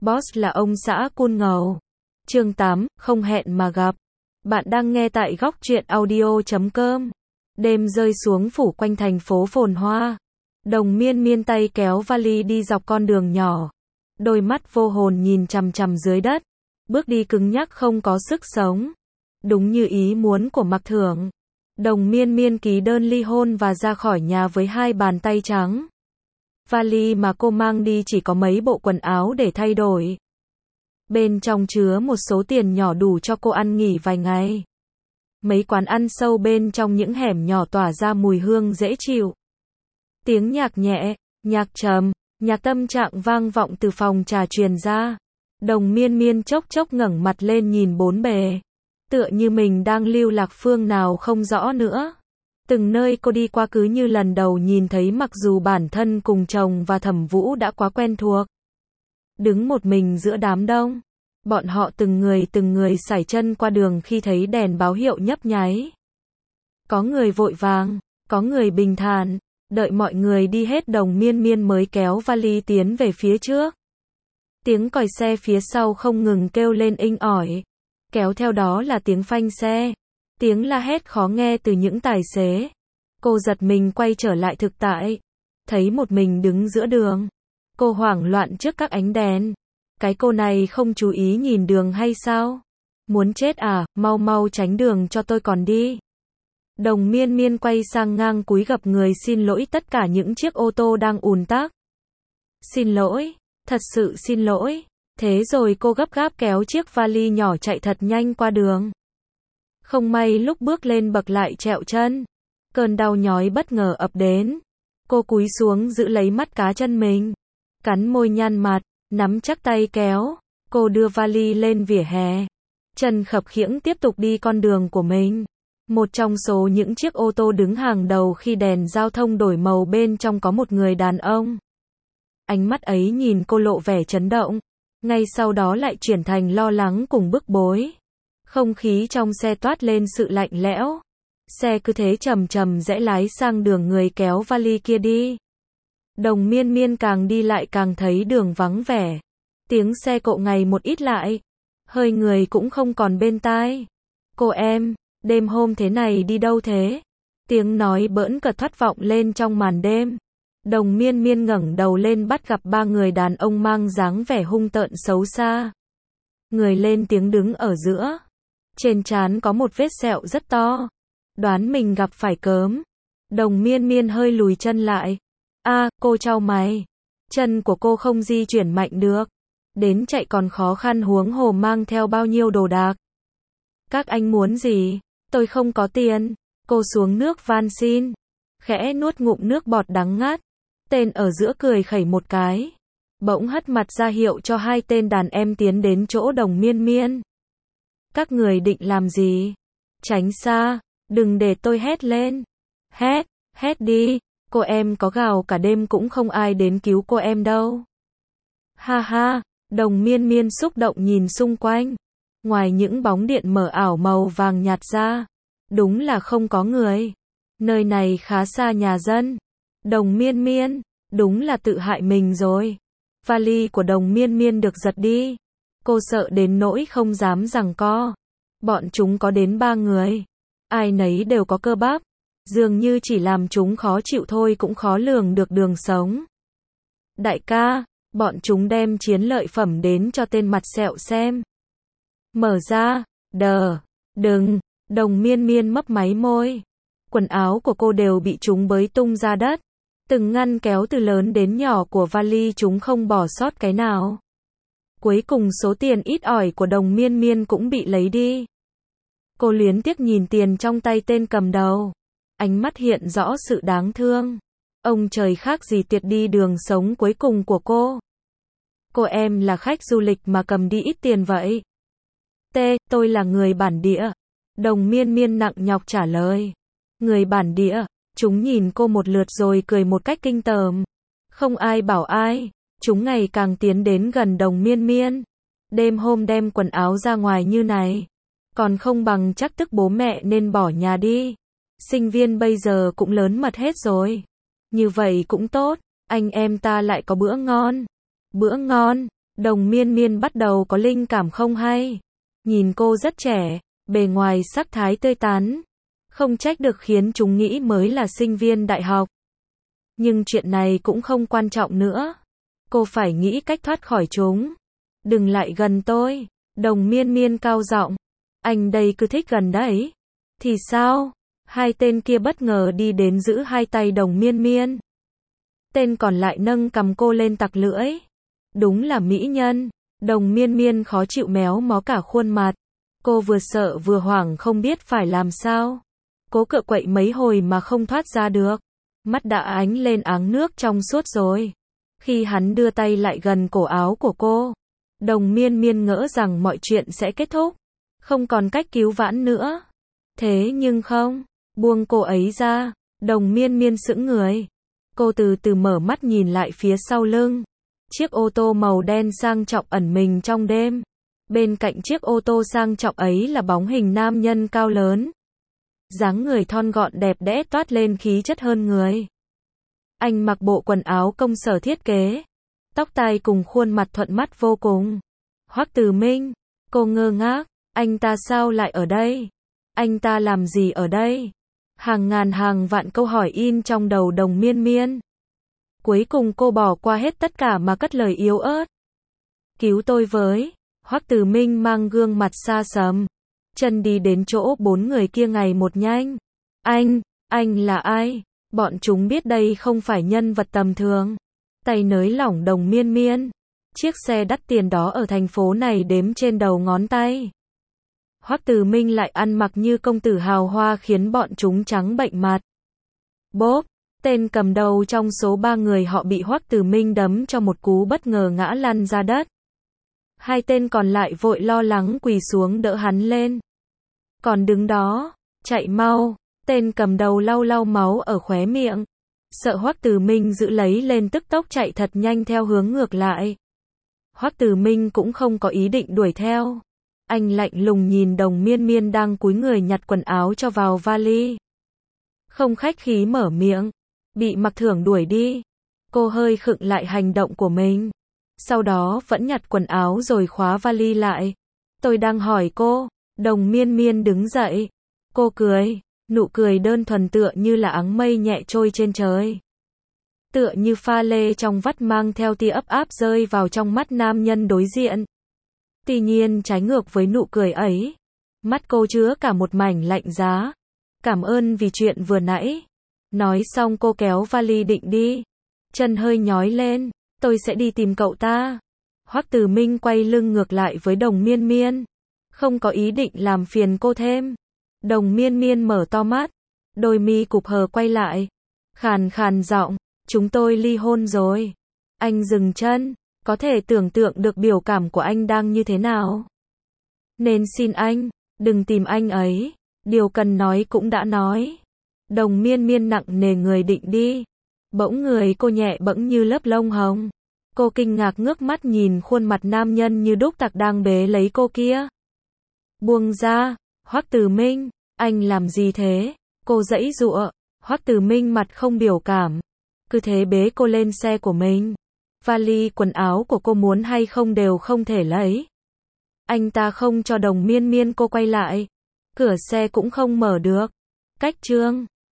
Boss là ông xã Cool Ngầu. Chương 8, không hẹn mà gặp. Bạn đang nghe tại góc truyện audio.com. Đêm rơi xuống phủ quanh thành phố phồn hoa. Đồng Miên Miên tay kéo vali đi dọc con đường nhỏ. Đôi mắt vô hồn nhìn chằm chằm dưới đất. Bước đi cứng nhắc không có sức sống. Đúng như ý muốn của Mạc Thưởng. Đồng Miên Miên ký đơn ly hôn và ra khỏi nhà với hai bàn tay trắng. Vali mà cô mang đi chỉ có mấy bộ quần áo để thay đổi. Bên trong chứa một số tiền nhỏ đủ cho cô ăn nghỉ vài ngày. Mấy quán ăn sâu bên trong những hẻm nhỏ tỏa ra mùi hương dễ chịu. Tiếng nhạc nhẹ, nhạc trầm, nhạc tâm trạng vang vọng từ phòng trà truyền ra. Đồng Miên Miên chốc chốc ngẩng mặt lên nhìn bốn bề. Tựa như mình đang lưu lạc phương nào không rõ nữa. Từng nơi cô đi qua cứ như lần đầu nhìn thấy, mặc dù bản thân cùng chồng và Thẩm Vũ đã quá quen thuộc. Đứng một mình giữa đám đông. Bọn họ từng người sải chân qua đường khi thấy đèn báo hiệu nhấp nháy. Có người vội vàng, có người bình thản. Đợi mọi người đi hết, Đồng Miên Miên mới kéo vali tiến về phía trước. Tiếng còi xe phía sau không ngừng kêu lên inh ỏi. Kéo theo đó là tiếng phanh xe. Tiếng la hét khó nghe từ những tài xế. Cô giật mình quay trở lại thực tại. Thấy một mình đứng giữa đường. Cô hoảng loạn trước các ánh đèn. Cái cô này không chú ý nhìn đường hay sao? Muốn chết à, mau mau tránh đường cho tôi còn đi. Đồng Miên Miên quay sang ngang cúi gập người xin lỗi tất cả những chiếc ô tô đang ùn tắc. Xin lỗi, thật sự xin lỗi. Thế rồi cô gấp gáp kéo chiếc vali nhỏ chạy thật nhanh qua đường. Không may lúc bước lên bậc lại trẹo chân. Cơn đau nhói bất ngờ ập đến. Cô cúi xuống giữ lấy mắt cá chân mình. Cắn môi nhăn mặt, nắm chắc tay kéo. Cô đưa vali lên vỉa hè. Chân khập khiễng tiếp tục đi con đường của mình. Một trong số những chiếc ô tô đứng hàng đầu khi đèn giao thông đổi màu, bên trong có một người đàn ông. Ánh mắt ấy nhìn cô lộ vẻ chấn động. Ngay sau đó lại chuyển thành lo lắng cùng bức bối. Không khí trong xe toát lên sự lạnh lẽo. Xe cứ thế chậm chậm rẽ lái sang đường người kéo vali kia đi. Đồng Miên Miên càng đi lại càng thấy đường vắng vẻ. Tiếng xe cộ ngày một ít lại. Hơi người cũng không còn bên tai. Cô em, đêm hôm thế này đi đâu thế? Tiếng nói bỡn cợt thoát vọng lên trong màn đêm. Đồng Miên Miên ngẩng đầu lên bắt gặp ba người đàn ông mang dáng vẻ hung tợn xấu xa. Người lên tiếng đứng ở giữa. Trên trán có một vết sẹo rất to. Đoán mình gặp phải cớm. Đồng Miên Miên hơi lùi chân lại. Cô chau mày. Chân của cô không di chuyển mạnh được. Đến chạy còn khó khăn, huống hồ mang theo bao nhiêu đồ đạc. Các anh muốn gì? Tôi không có tiền. Cô xuống nước van xin. Khẽ nuốt ngụm nước bọt đắng ngắt. Tên ở giữa cười khẩy một cái. Bỗng hất mặt ra hiệu cho hai tên đàn em tiến đến chỗ Đồng Miên Miên. Các người định làm gì? Tránh xa, đừng để tôi hét lên. Hét đi, cô em có gào cả đêm cũng không ai đến cứu cô em đâu. Ha ha, Đồng Miên Miên xúc động nhìn xung quanh. Ngoài những bóng điện mờ ảo màu vàng nhạt ra, đúng là không có người. Nơi này khá xa nhà dân. Đồng Miên Miên, đúng là tự hại mình rồi. Vali của Đồng Miên Miên được giật đi. Cô sợ đến nỗi không dám giằng co. Bọn chúng có đến 3 người. Ai nấy đều có cơ bắp. Dường như chỉ làm chúng khó chịu thôi cũng khó lường được đường sống. Đại ca, bọn chúng đem chiến lợi phẩm đến cho tên mặt sẹo xem. Mở ra, đừng, Đồng Miên Miên mấp máy môi. Quần áo của cô đều bị chúng bới tung ra đất. Từng ngăn kéo từ lớn đến nhỏ của vali chúng không bỏ sót cái nào. Cuối cùng số tiền ít ỏi của Đồng Miên Miên cũng bị lấy đi. Cô luyến tiếc nhìn tiền trong tay tên cầm đầu. Ánh mắt hiện rõ sự đáng thương. Ông trời khác gì tuyệt đi đường sống cuối cùng của cô. Cô em là khách du lịch mà cầm đi ít tiền vậy? Tôi là người bản địa. Đồng Miên Miên nặng nhọc trả lời. Người bản địa. Chúng nhìn cô một lượt rồi cười một cách kinh tởm. Không ai bảo ai. Chúng ngày càng tiến đến gần Đồng Miên Miên. Đêm hôm đem quần áo ra ngoài như này. Còn không bằng chắc tức bố mẹ nên bỏ nhà đi. Sinh viên bây giờ cũng lớn mật hết rồi. Như vậy cũng tốt. Anh em ta lại có bữa ngon. Bữa ngon. Đồng Miên Miên bắt đầu có linh cảm không hay. Nhìn cô rất trẻ, bề ngoài sắc thái tươi tắn. Không trách được khiến chúng nghĩ mới là sinh viên đại học. Nhưng chuyện này cũng không quan trọng nữa. Cô phải nghĩ cách thoát khỏi chúng. Đừng lại gần tôi. Đồng Miên Miên cao giọng. Anh đây cứ thích gần đấy. Thì sao? Hai tên kia bất ngờ đi đến giữ hai tay Đồng Miên Miên. Tên còn lại nâng cầm cô lên tặc lưỡi. Đúng là mỹ nhân. Đồng Miên Miên khó chịu méo mó cả khuôn mặt. Cô vừa sợ vừa hoảng không biết phải làm sao. Cố cựa quậy mấy hồi mà không thoát ra được. Mắt đã ánh lên áng nước trong suốt rồi. Khi hắn đưa tay lại gần cổ áo của cô, Đồng Miên Miên ngỡ rằng mọi chuyện sẽ kết thúc. Không còn cách cứu vãn nữa. Thế nhưng không. Buông cô ấy ra. Đồng Miên Miên sững người. Cô từ từ mở mắt nhìn lại phía sau lưng. Chiếc ô tô màu đen sang trọng ẩn mình trong đêm. Bên cạnh chiếc ô tô sang trọng ấy là bóng hình nam nhân cao lớn. Dáng người thon gọn đẹp đẽ toát lên khí chất hơn người. Anh mặc bộ quần áo công sở thiết kế. Tóc tai cùng khuôn mặt thuận mắt vô cùng. Hoắc Từ Minh. Cô ngơ ngác. Anh ta sao lại ở đây? Anh ta làm gì ở đây? Hàng ngàn hàng vạn câu hỏi in trong đầu Đồng Miên Miên. Cuối cùng cô bỏ qua hết tất cả mà cất lời yếu ớt. Cứu tôi với. Hoắc Từ Minh mang gương mặt xa sầm. Chân đi đến chỗ bốn người kia ngày một nhanh. Anh là ai? Bọn chúng biết đây không phải nhân vật tầm thường. Tay nới lỏng Đồng Miên Miên. Chiếc xe đắt tiền đó ở thành phố này đếm trên đầu ngón tay. Hoắc Từ Minh lại ăn mặc như công tử hào hoa khiến bọn chúng trắng bệnh mặt. Bốp, tên cầm đầu trong số 3 người họ bị Hoắc Từ Minh đấm cho một cú bất ngờ ngã lăn ra đất. Hai tên còn lại vội lo lắng quỳ xuống đỡ hắn lên. Còn đứng đó, chạy mau, tên cầm đầu lau lau máu ở khóe miệng. Sợ Hoắc Từ Minh giữ lấy lên tức tốc chạy thật nhanh theo hướng ngược lại. Hoắc Từ Minh cũng không có ý định đuổi theo. Anh lạnh lùng nhìn Đồng Miên Miên đang cúi người nhặt quần áo cho vào vali. Không khách khí mở miệng. Bị Mặc Thưởng đuổi đi. Cô hơi khựng lại hành động của mình. Sau đó vẫn nhặt quần áo rồi khóa vali lại. Tôi đang hỏi cô. Đồng Miên Miên đứng dậy. Cô cười. Nụ cười đơn thuần tựa như là áng mây nhẹ trôi trên trời. Tựa như pha lê trong vắt mang theo tia ấp áp rơi vào trong mắt nam nhân đối diện. Tuy nhiên trái ngược với nụ cười ấy. Mắt cô chứa cả một mảnh lạnh giá. Cảm ơn vì chuyện vừa nãy. Nói xong cô kéo vali định đi. Chân hơi nhói lên. Tôi sẽ đi tìm cậu ta. Hoắc Từ Minh quay lưng ngược lại với Đồng Miên Miên. Không có ý định làm phiền cô thêm. Đồng Miên Miên mở to mắt. Đôi mi cụp hờ quay lại. Khàn khàn giọng. Chúng tôi ly hôn rồi. Anh dừng chân. Có thể tưởng tượng được biểu cảm của anh đang như thế nào. Nên xin anh. Đừng tìm anh ấy. Điều cần nói cũng đã nói. Đồng Miên Miên nặng nề người định đi. Bỗng người cô nhẹ bẫng như lớp lông hồng. Cô kinh ngạc ngước mắt nhìn khuôn mặt nam nhân như đúc tặc đang bế lấy cô kia. Buông ra. Hoắc Từ Minh. Anh làm gì thế? Cô giãy giụa. Hoắc Từ Minh mặt không biểu cảm. Cứ thế bế cô lên xe của mình. Vali quần áo của cô muốn hay không đều không thể lấy. Anh ta không cho Đồng Miên Miên cô quay lại. Cửa xe cũng không mở được. Cách chương